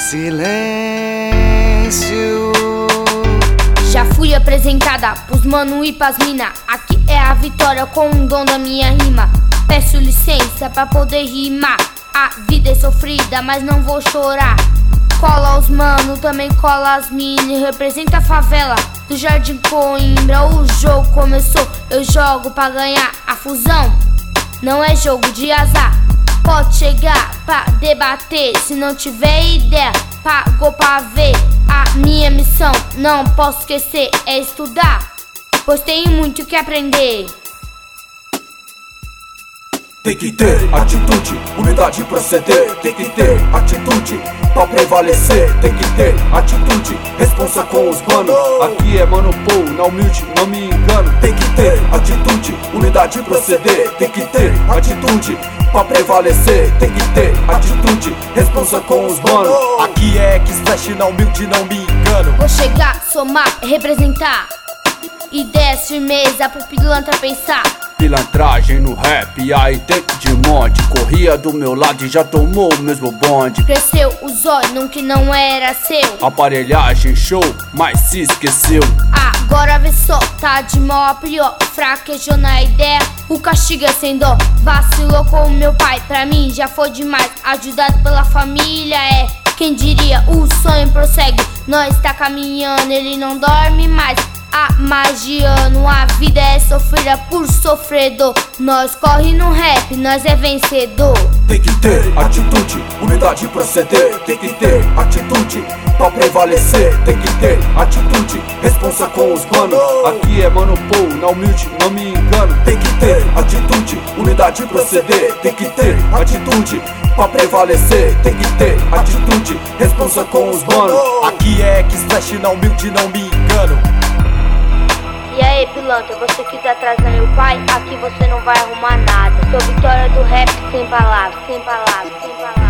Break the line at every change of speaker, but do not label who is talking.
silêncio.
Já fui apresentada pros mano e pras mina. Aqui é a vitória com o dom da minha rima. Peço licença pra poder rimar. A vida é sofrida, mas não vou chorar. Cola os mano, também cola as mini. Representa a favela do Jardim Coimbra. O jogo começou, eu jogo pra ganhar. A fusão não é jogo de azar. Pode chegar pra debater, se não tiver ideia, pagou pra ver. A minha missão, não posso esquecer, é estudar, pois tenho muito que aprender.
Tem que ter atitude, humildade pra proceder. Tem que ter atitude pra prevalecer. Tem que ter atitude, responsa com os mano. Aqui é mano Paul, na humilde, não me engano. Tem que ter atitude, humildade pra proceder. Tem que ter atitude pra prevalecer. Tem que ter atitude, responsa com os mano. Aqui é X-Flash, na humilde, não me engano.
Vou chegar, somar, representar. Ideias, firmeza pro pilantra pensar.
Pilantragem no rap, aí tem de monte. Corria do meu lado e já tomou o mesmo bonde.
Cresceu o zóio num que não era seu.
Aparelhagem show, mas se esqueceu.
Agora vê só, tá de mal a pior. Fraquejou na ideia, o castigo é sem dó. Vacilou com o meu pai, pra mim já foi demais. Ajudado pela família é, quem diria, o sonho prossegue. Nós tá caminhando, ele não dorme mais. Há mais de ano, a vida é sofrida por sofredor. Nós corre no rap, nós é vencedor.
Tem que ter atitude, humildade pra proceder. Tem que ter atitude pra prevalecer. Tem que ter atitude, responsa com os mano.
Aqui é mano Paul, na humilde, não me engano.
Tem que ter atitude, humildade pra proceder. Tem que ter atitude pra prevalecer. Tem que ter atitude, responsa com os mano. Aqui é X-Flash, na humilde, não me engano.
E aí, pilantra, você que tá atrás do meu pai, aqui você não vai arrumar nada. Sou vitória do rap sem palavras, sem palavras, sem palavras.